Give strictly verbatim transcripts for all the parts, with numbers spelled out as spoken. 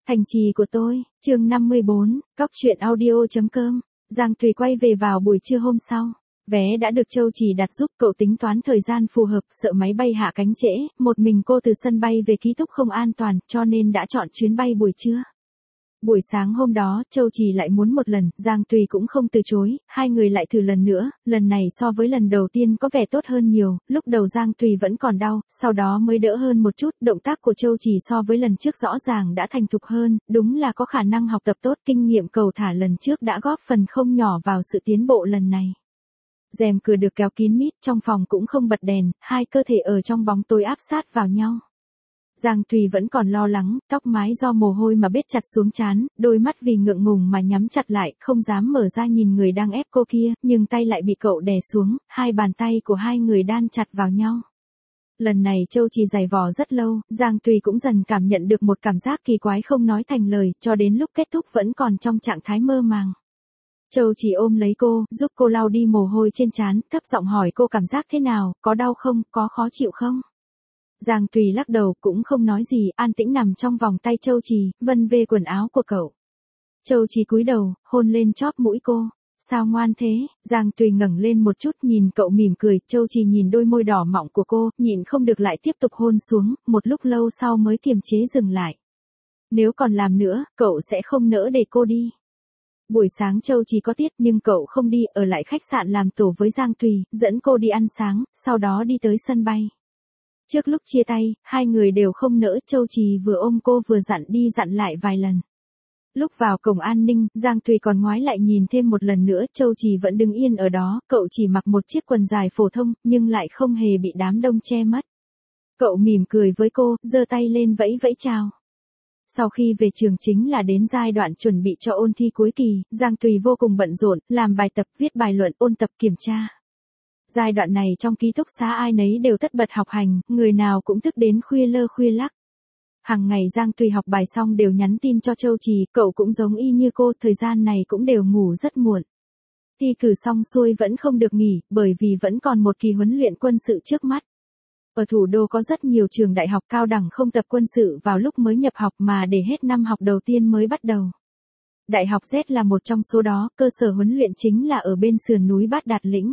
Thành trì của tôi, chương năm mươi bốn, cóc truyện audio.com. Giang Tùy quay về vào buổi trưa hôm sau. Vé đã được Châu Trì đặt giúp, cậu tính toán thời gian phù hợp, sợ máy bay hạ cánh trễ, một mình cô từ sân bay về ký túc không an toàn, cho nên đã chọn chuyến bay buổi trưa. Buổi sáng hôm đó, Châu Trì lại muốn một lần, Giang Tùy cũng không từ chối, hai người lại thử lần nữa, lần này so với lần đầu tiên có vẻ tốt hơn nhiều, lúc đầu Giang Tùy vẫn còn đau, sau đó mới đỡ hơn một chút, động tác của Châu Trì so với lần trước rõ ràng đã thành thục hơn, đúng là có khả năng học tập tốt, kinh nghiệm cầu thả lần trước đã góp phần không nhỏ vào sự tiến bộ lần này. Rèm cửa được kéo kín mít, trong phòng cũng không bật đèn, hai cơ thể ở trong bóng tối áp sát vào nhau. Giang Tùy vẫn còn lo lắng, tóc mái do mồ hôi mà bết chặt xuống trán, đôi mắt vì ngượng ngùng mà nhắm chặt lại, không dám mở ra nhìn người đang ép cô kia, nhưng tay lại bị cậu đè xuống, hai bàn tay của hai người đan chặt vào nhau. Lần này Châu Trì giày vò rất lâu, Giang Tùy cũng dần cảm nhận được một cảm giác kỳ quái không nói thành lời, cho đến lúc kết thúc vẫn còn trong trạng thái mơ màng. Châu Trì ôm lấy cô, giúp cô lau đi mồ hôi trên trán, thấp giọng hỏi cô cảm giác thế nào, có đau không, có khó chịu không? Giang Tùy lắc đầu, cũng không nói gì, an tĩnh nằm trong vòng tay Châu Trì, vân vê quần áo của cậu. Châu Trì cúi đầu, hôn lên chóp mũi cô. Sao ngoan thế? Giang Tùy ngẩng lên một chút nhìn cậu mỉm cười, Châu Trì nhìn đôi môi đỏ mọng của cô, nhịn không được lại tiếp tục hôn xuống, một lúc lâu sau mới kiềm chế dừng lại. Nếu còn làm nữa, cậu sẽ không nỡ để cô đi. Buổi sáng Châu Trì có tiết nhưng cậu không đi, ở lại khách sạn làm tổ với Giang Tùy, dẫn cô đi ăn sáng, sau đó đi tới sân bay. Trước lúc chia tay, hai người đều không nỡ, Châu Trì vừa ôm cô vừa dặn đi dặn lại vài lần. Lúc vào cổng an ninh, Giang Tùy còn ngoái lại nhìn thêm một lần nữa, Châu Trì vẫn đứng yên ở đó, cậu chỉ mặc một chiếc quần dài phổ thông, nhưng lại không hề bị đám đông che mất. Cậu mỉm cười với cô, giơ tay lên vẫy vẫy chào. Sau khi về trường chính là đến giai đoạn chuẩn bị cho ôn thi cuối kỳ, Giang Tùy vô cùng bận rộn, làm bài tập, viết bài luận, ôn tập kiểm tra. Giai đoạn này trong ký túc xá ai nấy đều tất bật học hành, người nào cũng thức đến khuya lơ khuya lắc. Hàng ngày Giang Tùy học bài xong đều nhắn tin cho Châu Trì, cậu cũng giống y như cô, thời gian này cũng đều ngủ rất muộn. Thi cử xong xuôi vẫn không được nghỉ, bởi vì vẫn còn một kỳ huấn luyện quân sự trước mắt. Ở thủ đô có rất nhiều trường đại học cao đẳng không tập quân sự vào lúc mới nhập học mà để hết năm học đầu tiên mới bắt đầu. Đại học Z là một trong số đó, cơ sở huấn luyện chính là ở bên sườn núi Bát Đạt Lĩnh.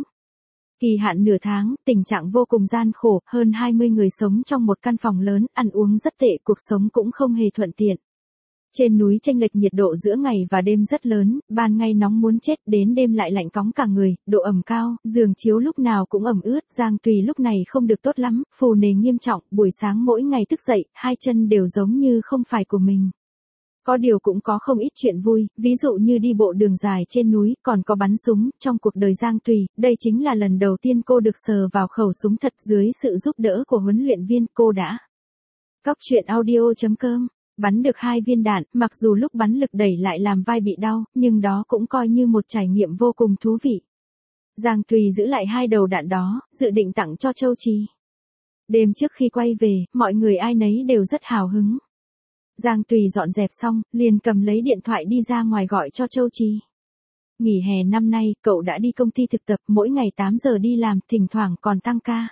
Kỳ hạn nửa tháng, tình trạng vô cùng gian khổ, hơn hai mươi người sống trong một căn phòng lớn, ăn uống rất tệ, cuộc sống cũng không hề thuận tiện. Trên núi chênh lệch nhiệt độ giữa ngày và đêm rất lớn, ban ngày nóng muốn chết, đến đêm lại lạnh cóng cả người, độ ẩm cao, giường chiếu lúc nào cũng ẩm ướt, Giang Tùy lúc này không được tốt lắm, phù nề nghiêm trọng, buổi sáng mỗi ngày thức dậy, hai chân đều giống như không phải của mình. Có điều cũng có không ít chuyện vui, ví dụ như đi bộ đường dài trên núi, còn có bắn súng, trong cuộc đời Giang Tùy, đây chính là lần đầu tiên cô được sờ vào khẩu súng thật, dưới sự giúp đỡ của huấn luyện viên, cô đã. Cóc truyện audio.com, bắn được hai viên đạn, mặc dù lúc bắn lực đẩy lại làm vai bị đau, nhưng đó cũng coi như một trải nghiệm vô cùng thú vị. Giang Tùy giữ lại hai đầu đạn đó, dự định tặng cho Châu Trì. Đêm trước khi quay về, mọi người ai nấy đều rất hào hứng. Giang Tùy dọn dẹp xong, liền cầm lấy điện thoại đi ra ngoài gọi cho Châu Trì. Nghỉ hè năm nay, cậu đã đi công ty thực tập, mỗi ngày tám giờ đi làm, thỉnh thoảng còn tăng ca.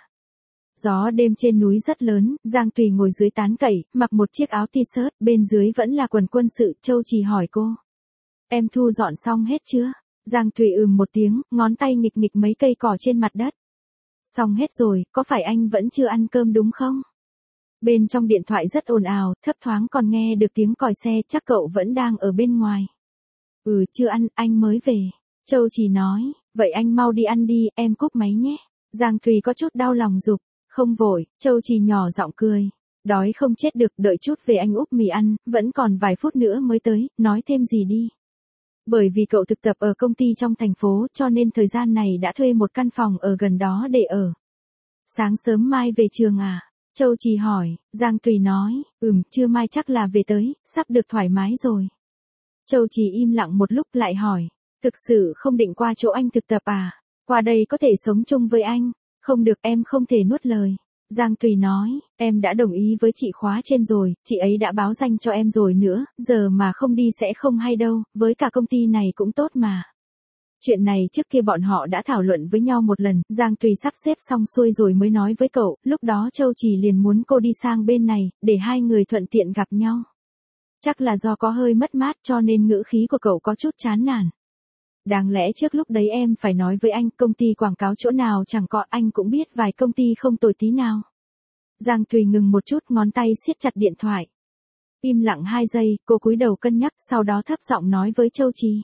Gió đêm trên núi rất lớn, Giang Tùy ngồi dưới tán cẩy, mặc một chiếc áo t-shirt, bên dưới vẫn là quần quân sự, Châu Trì hỏi cô. Em thu dọn xong hết chưa? Giang Tùy ừm một tiếng, ngón tay nghịch nghịch mấy cây cỏ trên mặt đất. Xong hết rồi, có phải anh vẫn chưa ăn cơm đúng không? Bên trong điện thoại rất ồn ào, thấp thoáng còn nghe được tiếng còi xe, chắc cậu vẫn đang ở bên ngoài. Ừ, chưa ăn, anh mới về. Châu Trì nói, vậy anh mau đi ăn đi, em cúp máy nhé. Giang Tùy có chút đau lòng giục, không vội, Châu Trì nhỏ giọng cười. Đói không chết được, đợi chút về anh úp mì ăn, vẫn còn vài phút nữa mới tới, nói thêm gì đi. Bởi vì cậu thực tập ở công ty trong thành phố, cho nên thời gian này đã thuê một căn phòng ở gần đó để ở. Sáng sớm mai về trường à? Châu Trì hỏi, Giang Tùy nói, ừm, trưa mai chắc là về tới, sắp được thoải mái rồi. Châu Trì im lặng một lúc lại hỏi, thực sự không định qua chỗ anh thực tập à? Qua đây có thể sống chung với anh? Không được, em không thể nuốt lời. Giang Tùy nói, em đã đồng ý với chị khóa trên rồi, chị ấy đã báo danh cho em rồi nữa, giờ mà không đi sẽ không hay đâu, với cả công ty này cũng tốt mà. Chuyện này trước kia bọn họ đã thảo luận với nhau một lần, Giang Tùy sắp xếp xong xuôi rồi mới nói với cậu, lúc đó Châu Trì liền muốn cô đi sang bên này, để hai người thuận tiện gặp nhau. Chắc là do có hơi mất mát cho nên ngữ khí của cậu có chút chán nản. Đáng lẽ trước lúc đấy em phải nói với anh, công ty quảng cáo chỗ nào chẳng có, anh cũng biết vài công ty không tồi tí nào. Giang Thùy ngừng một chút, ngón tay siết chặt điện thoại. Im lặng hai giây, cô cúi đầu cân nhắc, sau đó thấp giọng nói với Châu Trì.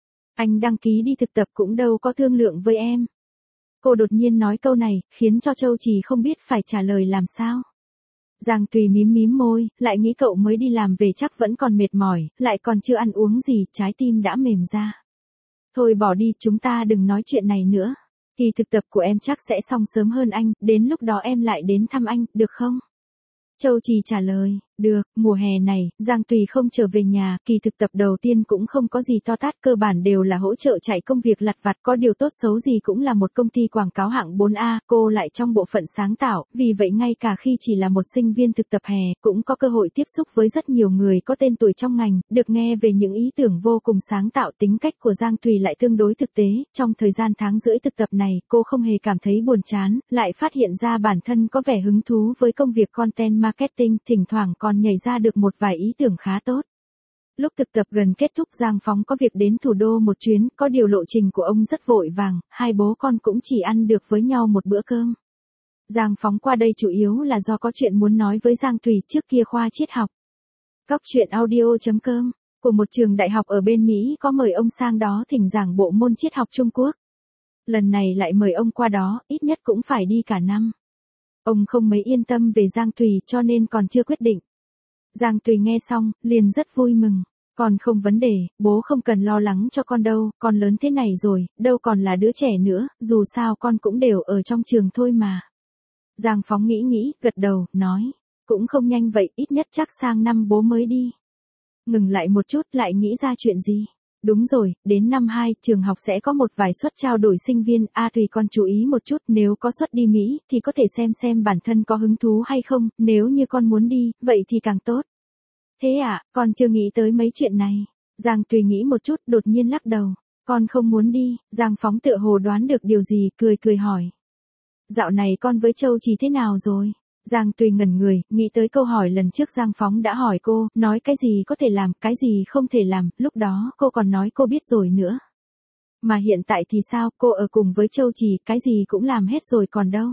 Anh đăng ký đi thực tập cũng đâu có thương lượng với em. Cô đột nhiên nói câu này, khiến cho Châu Trì không biết phải trả lời làm sao. Giang Tùy mím mím môi, lại nghĩ cậu mới đi làm về chắc vẫn còn mệt mỏi, lại còn chưa ăn uống gì, trái tim đã mềm ra. Thôi bỏ đi, chúng ta đừng nói chuyện này nữa. Kỳ thực tập của em chắc sẽ xong sớm hơn anh, đến lúc đó em lại đến thăm anh, được không? Châu Trì trả lời, được, mùa hè này, Giang Tùy không trở về nhà, kỳ thực tập đầu tiên cũng không có gì to tát, cơ bản đều là hỗ trợ chạy công việc lặt vặt, có điều tốt xấu gì cũng là một công ty quảng cáo hạng bốn A, cô lại trong bộ phận sáng tạo, vì vậy ngay cả khi chỉ là một sinh viên thực tập hè, cũng có cơ hội tiếp xúc với rất nhiều người có tên tuổi trong ngành, được nghe về những ý tưởng vô cùng sáng tạo. Tính cách của Giang Tùy lại tương đối thực tế, trong thời gian tháng rưỡi thực tập này, cô không hề cảm thấy buồn chán, lại phát hiện ra bản thân có vẻ hứng thú với công việc content marketing, thỉnh thoảng còn nhảy ra được một vài ý tưởng khá tốt. Lúc thực tập gần kết thúc, Giang Phóng có việc đến thủ đô một chuyến, có điều lộ trình của ông rất vội vàng, hai bố con cũng chỉ ăn được với nhau một bữa cơm. Giang Phóng qua đây chủ yếu là do có chuyện muốn nói với Giang Tùy, trước kia khoa triết học Cóc truyện audio chấm com của một trường đại học ở bên Mỹ có mời ông sang đó thỉnh giảng bộ môn triết học Trung Quốc. Lần này lại mời ông qua đó, ít nhất cũng phải đi cả năm. Ông không mấy yên tâm về Giang Tùy cho nên còn chưa quyết định. Giang Tùy nghe xong, liền rất vui mừng. Con không vấn đề, bố không cần lo lắng cho con đâu, con lớn thế này rồi, đâu còn là đứa trẻ nữa, dù sao con cũng đều ở trong trường thôi mà. Giang Phóng nghĩ nghĩ, gật đầu, nói, cũng không nhanh vậy, ít nhất chắc sang năm bố mới đi. Ngừng lại một chút, lại nghĩ ra chuyện gì. Đúng rồi, đến năm hai, trường học sẽ có một vài suất trao đổi sinh viên, a à, Tùy con chú ý một chút, nếu có suất đi Mỹ, thì có thể xem xem bản thân có hứng thú hay không, nếu như con muốn đi, vậy thì càng tốt. Thế à, con chưa nghĩ tới mấy chuyện này. Giang Tùy nghĩ một chút, đột nhiên lắc đầu. Con không muốn đi. Giang Phóng tựa hồ đoán được điều gì, cười cười hỏi. Dạo này con với Châu Trì thế nào rồi? Giang Tùy ngẩn người, nghĩ tới câu hỏi lần trước Giang Phóng đã hỏi cô, nói cái gì có thể làm, cái gì không thể làm, lúc đó cô còn nói cô biết rồi nữa. Mà hiện tại thì sao, cô ở cùng với Châu Trì, cái gì cũng làm hết rồi còn đâu.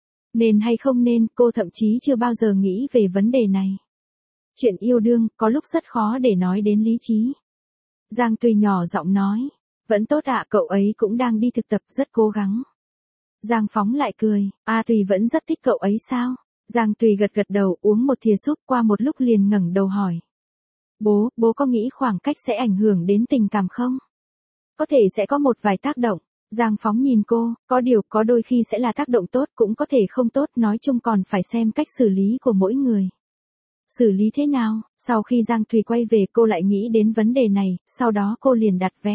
Nên hay không nên, cô thậm chí chưa bao giờ nghĩ về vấn đề này. Chuyện yêu đương, có lúc rất khó để nói đến lý trí. Giang Tùy nhỏ giọng nói, vẫn tốt ạ, cậu ấy cũng đang đi thực tập, rất cố gắng. Giang Phóng lại cười, a Tùy vẫn rất thích cậu ấy sao? Giang Tùy gật gật đầu, uống một thìa súp, qua một lúc liền ngẩng đầu hỏi. Bố, bố có nghĩ khoảng cách sẽ ảnh hưởng đến tình cảm không? Có thể sẽ có một vài tác động. Giang Phóng nhìn cô, có điều có đôi khi sẽ là tác động tốt, cũng có thể không tốt, nói chung còn phải xem cách xử lý của mỗi người. Xử lý thế nào? Sau khi Giang Tùy quay về, cô lại nghĩ đến vấn đề này, sau đó cô liền đặt vé.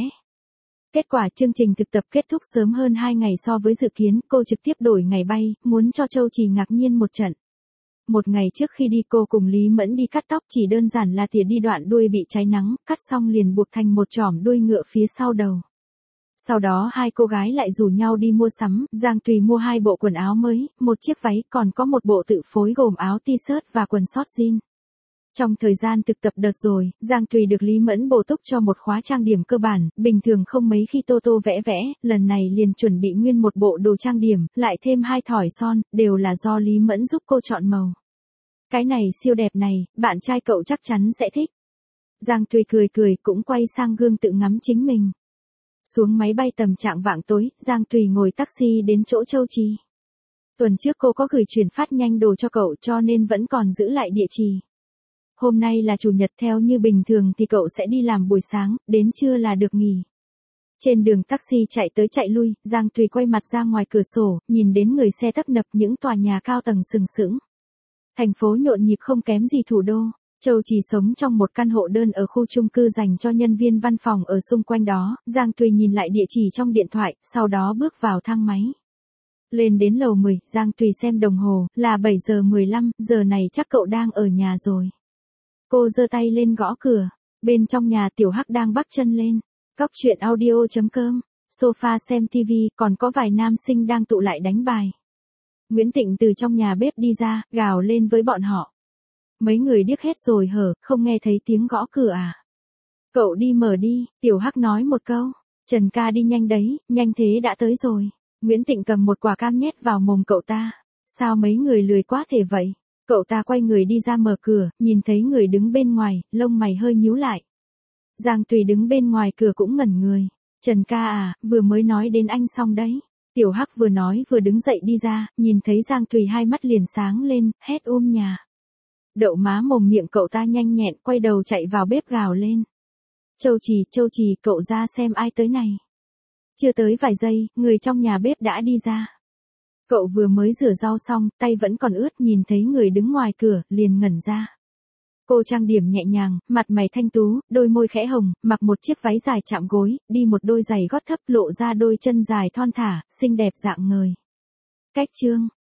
Kết quả chương trình thực tập kết thúc sớm hơn hai ngày so với dự kiến, cô trực tiếp đổi ngày bay, muốn cho Châu Trì ngạc nhiên một trận. Một ngày trước khi đi, cô cùng Lý Mẫn đi cắt tóc, chỉ đơn giản là tỉa đi đoạn đuôi bị cháy nắng, cắt xong liền buộc thành một chỏm đuôi ngựa phía sau đầu. Sau đó hai cô gái lại rủ nhau đi mua sắm, Giang Tùy mua hai bộ quần áo mới, một chiếc váy, còn có một bộ tự phối gồm áo t-shirt và quần short jean. Trong thời gian thực tập đợt rồi, Giang Tùy được Lý Mẫn bổ túc cho một khóa trang điểm cơ bản, bình thường không mấy khi tô tô vẽ vẽ, lần này liền chuẩn bị nguyên một bộ đồ trang điểm, lại thêm hai thỏi son, đều là do Lý Mẫn giúp cô chọn màu. Cái này siêu đẹp này, bạn trai cậu chắc chắn sẽ thích. Giang Tùy cười cười, cũng quay sang gương tự ngắm chính mình. Xuống máy bay tầm trạng vạng tối, Giang Tùy ngồi taxi đến chỗ Châu Trì. Tuần trước cô có gửi chuyển phát nhanh đồ cho cậu cho nên vẫn còn giữ lại địa chỉ. Hôm nay là chủ nhật, theo như bình thường thì cậu sẽ đi làm buổi sáng, đến trưa là được nghỉ. Trên đường taxi chạy tới chạy lui, Giang Tùy quay mặt ra ngoài cửa sổ, nhìn đến người xe tấp nập, những tòa nhà cao tầng sừng sững. Thành phố nhộn nhịp không kém gì thủ đô. Châu Trì sống trong một căn hộ đơn ở khu chung cư dành cho nhân viên văn phòng ở xung quanh đó, Giang Tùy nhìn lại địa chỉ trong điện thoại, sau đó bước vào thang máy. Lên đến lầu mười, Giang Tùy xem đồng hồ, là bảy giờ mười lăm, giờ này chắc cậu đang ở nhà rồi. Cô giơ tay lên gõ cửa, bên trong nhà Tiểu Hắc đang bắc chân lên. Cóc truyện audio chấm com, sofa xem tivi, còn có vài nam sinh đang tụ lại đánh bài. Nguyễn Tịnh từ trong nhà bếp đi ra, gào lên với bọn họ. Mấy người điếc hết rồi hở, không nghe thấy tiếng gõ cửa à? Cậu đi mở đi, Tiểu Hắc nói một câu. Trần ca đi nhanh đấy, nhanh thế đã tới rồi. Nguyễn Tịnh cầm một quả cam nhét vào mồm cậu ta. Sao mấy người lười quá thể vậy? Cậu ta quay người đi ra mở cửa, nhìn thấy người đứng bên ngoài, lông mày hơi nhíu lại. Giang Tùy đứng bên ngoài cửa cũng ngẩn người. Trần ca à, vừa mới nói đến anh xong đấy. Tiểu Hắc vừa nói vừa đứng dậy đi ra, nhìn thấy Giang Tùy hai mắt liền sáng lên, hét um nhà. Đậu má mồm miệng cậu ta nhanh nhẹn, quay đầu chạy vào bếp gào lên. Châu Trì, Châu Trì, cậu ra xem ai tới này. Chưa tới vài giây, người trong nhà bếp đã đi ra. Cậu vừa mới rửa rau xong, tay vẫn còn ướt, nhìn thấy người đứng ngoài cửa, liền ngẩn ra. Cô trang điểm nhẹ nhàng, mặt mày thanh tú, đôi môi khẽ hồng, mặc một chiếc váy dài chạm gối, đi một đôi giày gót thấp lộ ra đôi chân dài thon thả, xinh đẹp dạng ngời. Cách chương